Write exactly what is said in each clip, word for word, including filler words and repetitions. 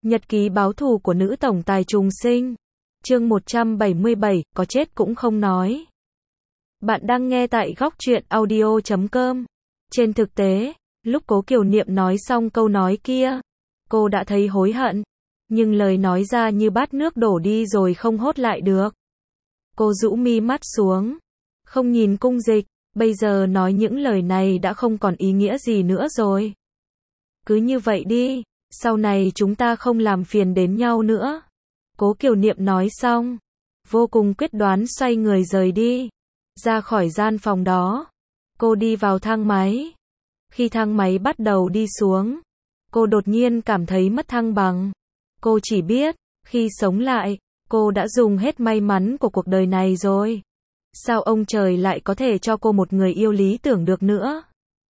Nhật ký báo thù của nữ tổng tài trùng sinh. Chương một trăm bảy mươi bảy, có chết cũng không nói. Bạn đang nghe tại góc truyện audio chấm com. Trên thực tế, lúc Cố Kiều Niệm nói xong câu nói kia, cô đã thấy hối hận, nhưng lời nói ra như bát nước đổ đi rồi không hốt lại được. Cô rũ mi mắt xuống, không nhìn Cung Dịch, bây giờ nói những lời này đã không còn ý nghĩa gì nữa rồi. Cứ như vậy đi, sau này chúng ta không làm phiền đến nhau nữa. Cố Kiều Niệm nói xong, vô cùng quyết đoán xoay người rời đi, ra khỏi gian phòng đó. Cô đi vào thang máy. Khi thang máy bắt đầu đi xuống, cô đột nhiên cảm thấy mất thăng bằng. Cô chỉ biết, khi sống lại, cô đã dùng hết may mắn của cuộc đời này rồi. Sao ông trời lại có thể cho cô một người yêu lý tưởng được nữa?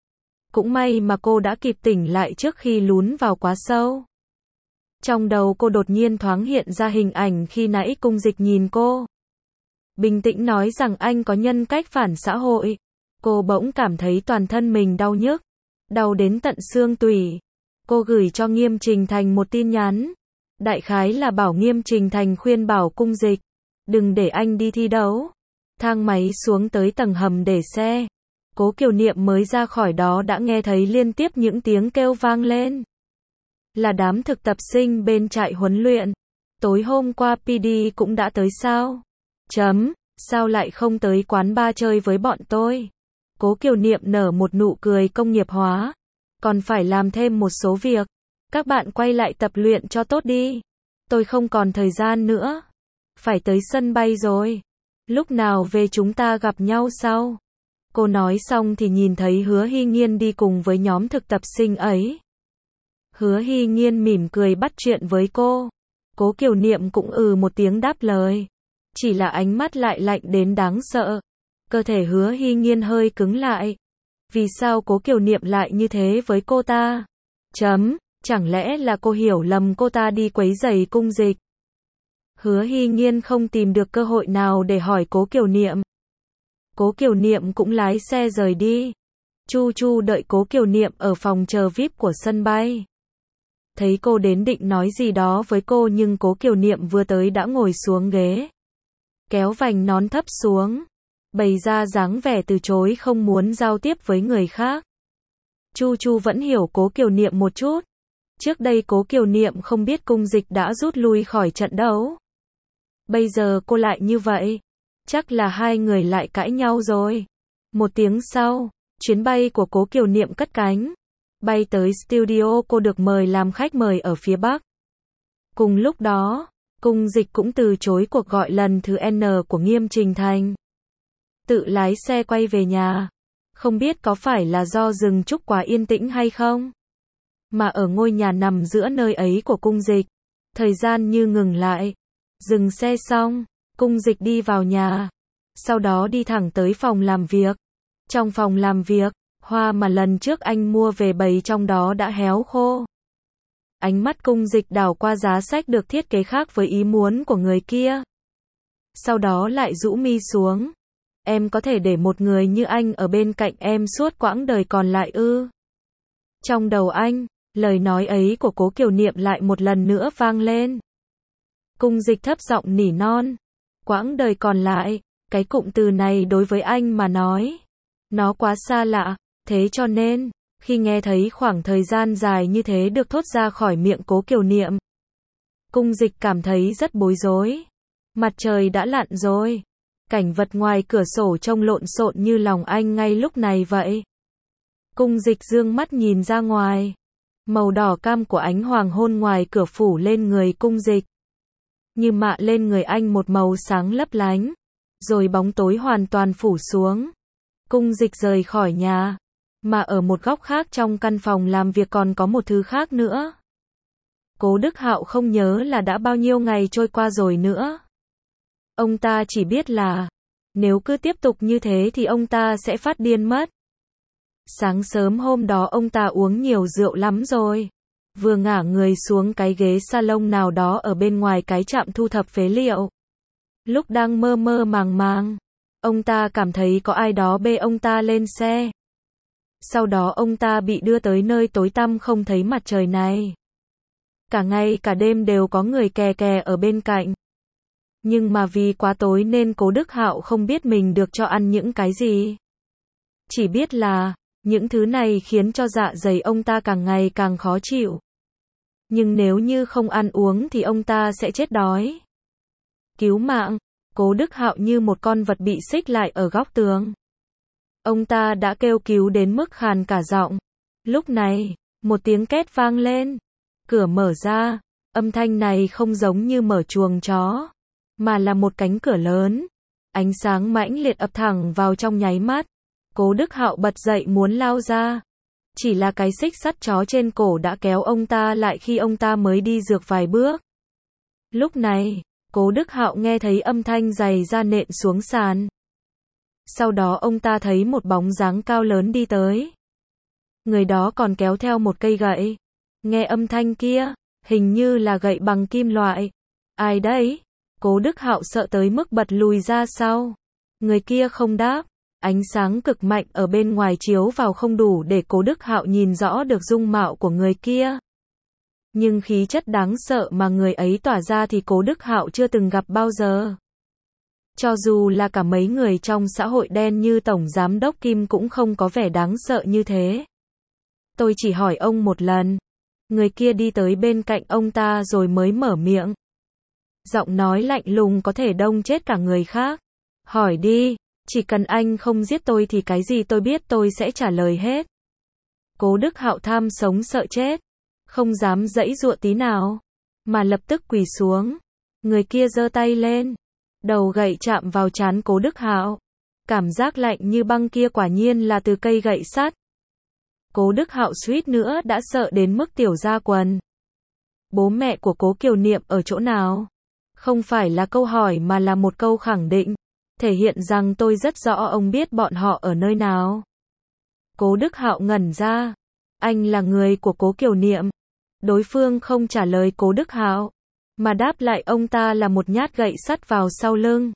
Cũng may mà cô đã kịp tỉnh lại trước khi lún vào quá sâu. Trong đầu cô đột nhiên thoáng hiện ra hình ảnh khi nãy Cung Dịch nhìn cô. Bình tĩnh nói rằng anh có nhân cách phản xã hội. Cô bỗng cảm thấy toàn thân mình đau nhức, đau đến tận xương tủy. Cô gửi cho Nghiêm Trình Thành một tin nhắn. Đại khái là bảo Nghiêm Trình Thành khuyên bảo Cung Dịch, đừng để anh đi thi đấu. Thang máy xuống tới tầng hầm để xe. Cố Kiều Niệm mới ra khỏi đó đã nghe thấy liên tiếp những tiếng kêu vang lên. Là đám thực tập sinh bên trại huấn luyện. Tối hôm qua pê đê cũng đã tới sao? Chấm, sao lại không tới quán bar chơi với bọn tôi? Cố Kiều Niệm nở một nụ cười công nghiệp hóa. Còn phải làm thêm một số việc. Các bạn quay lại tập luyện cho tốt đi. Tôi không còn thời gian nữa. Phải tới sân bay rồi. Lúc nào về chúng ta gặp nhau sau. Cô nói xong thì nhìn thấy Hứa Hy Nhiên đi cùng với nhóm thực tập sinh ấy. Hứa Hy Nhiên mỉm cười bắt chuyện với cô. Cố Kiều Niệm cũng ừ một tiếng đáp lời. Chỉ là ánh mắt lại lạnh đến đáng sợ. Cơ thể Hứa Hy Nhiên hơi cứng lại. Vì sao Cố Kiều Niệm lại như thế với cô ta? Chấm, chẳng lẽ là cô hiểu lầm cô ta đi quấy rầy Cung Dịch? Hứa Hy Nhiên không tìm được cơ hội nào để hỏi Cố Kiều Niệm. Cố Kiều Niệm cũng lái xe rời đi. Chu Chu đợi Cố Kiều Niệm ở phòng chờ vi ai pi của sân bay. Thấy cô đến định nói gì đó với cô nhưng Cố Kiều Niệm vừa tới đã ngồi xuống ghế. Kéo vành nón thấp xuống. Bày ra dáng vẻ từ chối không muốn giao tiếp với người khác. Chu Chu vẫn hiểu Cố Kiều Niệm một chút. Trước đây Cố Kiều Niệm không biết Cung Dịch đã rút lui khỏi trận đấu. Bây giờ cô lại như vậy. Chắc là hai người lại cãi nhau rồi. Một tiếng sau, chuyến bay của Cố Kiều Niệm cất cánh. Bay tới studio cô được mời làm khách mời ở phía Bắc. Cùng lúc đó, Cung Dịch cũng từ chối cuộc gọi lần thứ N của Nghiêm Trình Thành. Tự lái xe quay về nhà. Không biết có phải là do rừng trúc quá yên tĩnh hay không? Mà ở ngôi nhà nằm giữa nơi ấy của Cung Dịch, thời gian như ngừng lại. Dừng xe xong, Cung Dịch đi vào nhà. Sau đó đi thẳng tới phòng làm việc. Trong phòng làm việc, hoa mà lần trước anh mua về bày trong đó đã héo khô. Ánh mắt Cung Dịch đảo qua giá sách được thiết kế khác với ý muốn của người kia. Sau đó lại rũ mi xuống. Em có thể để một người như anh ở bên cạnh em suốt quãng đời còn lại ư? Trong đầu anh, lời nói ấy của Cố Kiều Niệm lại một lần nữa vang lên. Cung Dịch thấp giọng nỉ non. Quãng đời còn lại, cái cụm từ này đối với anh mà nói, nó quá xa lạ, thế cho nên, khi nghe thấy khoảng thời gian dài như thế được thốt ra khỏi miệng Cố Kiều Niệm, Cung Dịch cảm thấy rất bối rối. Mặt trời đã lặn rồi. Cảnh vật ngoài cửa sổ trông lộn xộn như lòng anh ngay lúc này vậy. Cung Dịch dương mắt nhìn ra ngoài. Màu đỏ cam của ánh hoàng hôn ngoài cửa phủ lên người Cung Dịch. Như mạ lên người anh một màu sáng lấp lánh. Rồi bóng tối hoàn toàn phủ xuống. Cung Dịch rời khỏi nhà. Mà ở một góc khác trong căn phòng làm việc còn có một thứ khác nữa. Cố Đức Hạo không nhớ là đã bao nhiêu ngày trôi qua rồi nữa. Ông ta chỉ biết là, nếu cứ tiếp tục như thế thì ông ta sẽ phát điên mất. Sáng sớm hôm đó ông ta uống nhiều rượu lắm rồi. Vừa ngả người xuống cái ghế salon nào đó ở bên ngoài cái trạm thu thập phế liệu. Lúc đang mơ mơ màng màng, ông ta cảm thấy có ai đó bê ông ta lên xe. Sau đó ông ta bị đưa tới nơi tối tăm không thấy mặt trời này. Cả ngày cả đêm đều có người kè kè ở bên cạnh. Nhưng mà vì quá tối nên Cố Đức Hạo không biết mình được cho ăn những cái gì. Chỉ biết là, những thứ này khiến cho dạ dày ông ta càng ngày càng khó chịu. Nhưng nếu như không ăn uống thì ông ta sẽ chết đói. Cứu mạng, Cố Đức Hạo như một con vật bị xích lại ở góc tường. Ông ta đã kêu cứu đến mức khàn cả giọng. Lúc này, một tiếng két vang lên. Cửa mở ra, âm thanh này không giống như mở chuồng chó, mà là một cánh cửa lớn. Ánh sáng mãnh liệt ập thẳng vào trong nháy mắt. Cố Đức Hạo bật dậy muốn lao ra. Chỉ là cái xích sắt chó trên cổ đã kéo ông ta lại khi ông ta mới đi dược vài bước. Lúc này, Cố Đức Hạo nghe thấy âm thanh giày da nện xuống sàn. Sau đó ông ta thấy một bóng dáng cao lớn đi tới. Người đó còn kéo theo một cây gậy. Nghe âm thanh kia, hình như là gậy bằng kim loại. Ai đấy? Cố Đức Hạo sợ tới mức bật lùi ra sau. Người kia không đáp. Ánh sáng cực mạnh ở bên ngoài chiếu vào không đủ để Cố Đức Hạo nhìn rõ được dung mạo của người kia. Nhưng khí chất đáng sợ mà người ấy tỏa ra thì Cố Đức Hạo chưa từng gặp bao giờ. Cho dù là cả mấy người trong xã hội đen như Tổng Giám đốc Kim cũng không có vẻ đáng sợ như thế. Tôi chỉ hỏi ông một lần. Người kia đi tới bên cạnh ông ta rồi mới mở miệng. Giọng nói lạnh lùng có thể đông chết cả người khác. Hỏi đi, chỉ cần anh không giết tôi thì cái gì tôi biết tôi sẽ trả lời hết. Cố Đức Hạo tham sống sợ chết. Không dám giãy giụa tí nào. Mà lập tức quỳ xuống. Người kia giơ tay lên. Đầu gậy chạm vào trán Cố Đức Hạo. Cảm giác lạnh như băng kia quả nhiên là từ cây gậy sắt. Cố Đức Hạo suýt nữa đã sợ đến mức tiểu ra quần. Bố mẹ của Cố Kiều Niệm ở chỗ nào? Không phải là câu hỏi mà là một câu khẳng định. Thể hiện rằng tôi rất rõ ông biết bọn họ ở nơi nào. Cố Đức Hạo ngẩn ra. Anh là người của Cố Kiều Niệm. Đối phương không trả lời Cố Đức Hạo, mà đáp lại ông ta là một nhát gậy sắt vào sau lưng.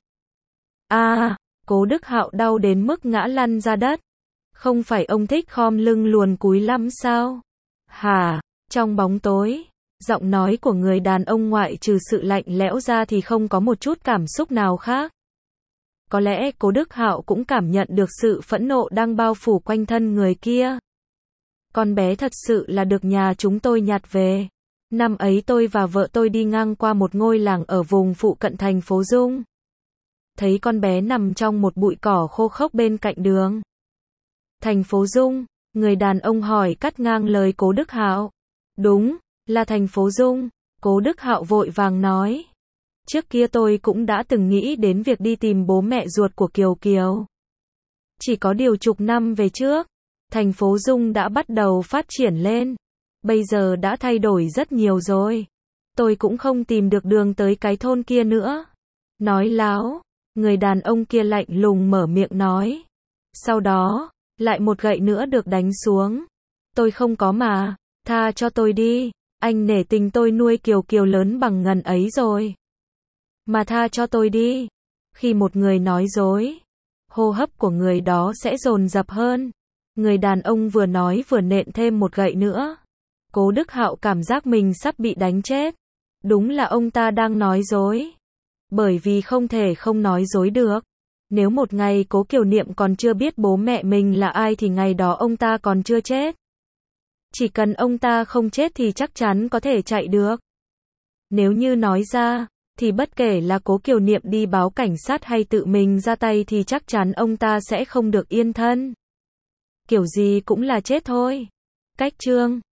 A, à, Cố Đức Hạo đau đến mức ngã lăn ra đất. Không phải ông thích khom lưng luồn cúi lắm sao? Hả? Trong bóng tối, giọng nói của người đàn ông ngoại trừ sự lạnh lẽo ra thì không có một chút cảm xúc nào khác. Có lẽ Cố Đức Hạo cũng cảm nhận được sự phẫn nộ đang bao phủ quanh thân người kia. Con bé thật sự là được nhà chúng tôi nhặt về. Năm ấy tôi và vợ tôi đi ngang qua một ngôi làng ở vùng phụ cận thành phố Dung. Thấy con bé nằm trong một bụi cỏ khô khốc bên cạnh đường. Thành phố Dung, người đàn ông hỏi cắt ngang lời Cố Đức Hạo. Đúng, là thành phố Dung, Cố Đức Hạo vội vàng nói. Trước kia tôi cũng đã từng nghĩ đến việc đi tìm bố mẹ ruột của Kiều Kiều. Chỉ có điều chục năm về trước, thành phố Dung đã bắt đầu phát triển lên. Bây giờ đã thay đổi rất nhiều rồi. Tôi cũng không tìm được đường tới cái thôn kia nữa. Nói láo, người đàn ông kia lạnh lùng mở miệng nói. Sau đó, lại một gậy nữa được đánh xuống. Tôi không có mà, tha cho tôi đi. Anh nể tình tôi nuôi Kiều Kiều lớn bằng ngần ấy rồi. Mà tha cho tôi đi. Khi một người nói dối, hô hấp của người đó sẽ dồn dập hơn. Người đàn ông vừa nói vừa nện thêm một gậy nữa. Cố Đức Hạo cảm giác mình sắp bị đánh chết. Đúng là ông ta đang nói dối. Bởi vì không thể không nói dối được. Nếu một ngày Cố Kiều Niệm còn chưa biết bố mẹ mình là ai thì ngày đó ông ta còn chưa chết. Chỉ cần ông ta không chết thì chắc chắn có thể chạy được. Nếu như nói ra, thì bất kể là Cố Kiều Niệm đi báo cảnh sát hay tự mình ra tay thì chắc chắn ông ta sẽ không được yên thân. Kiểu gì cũng là chết thôi. Cách chương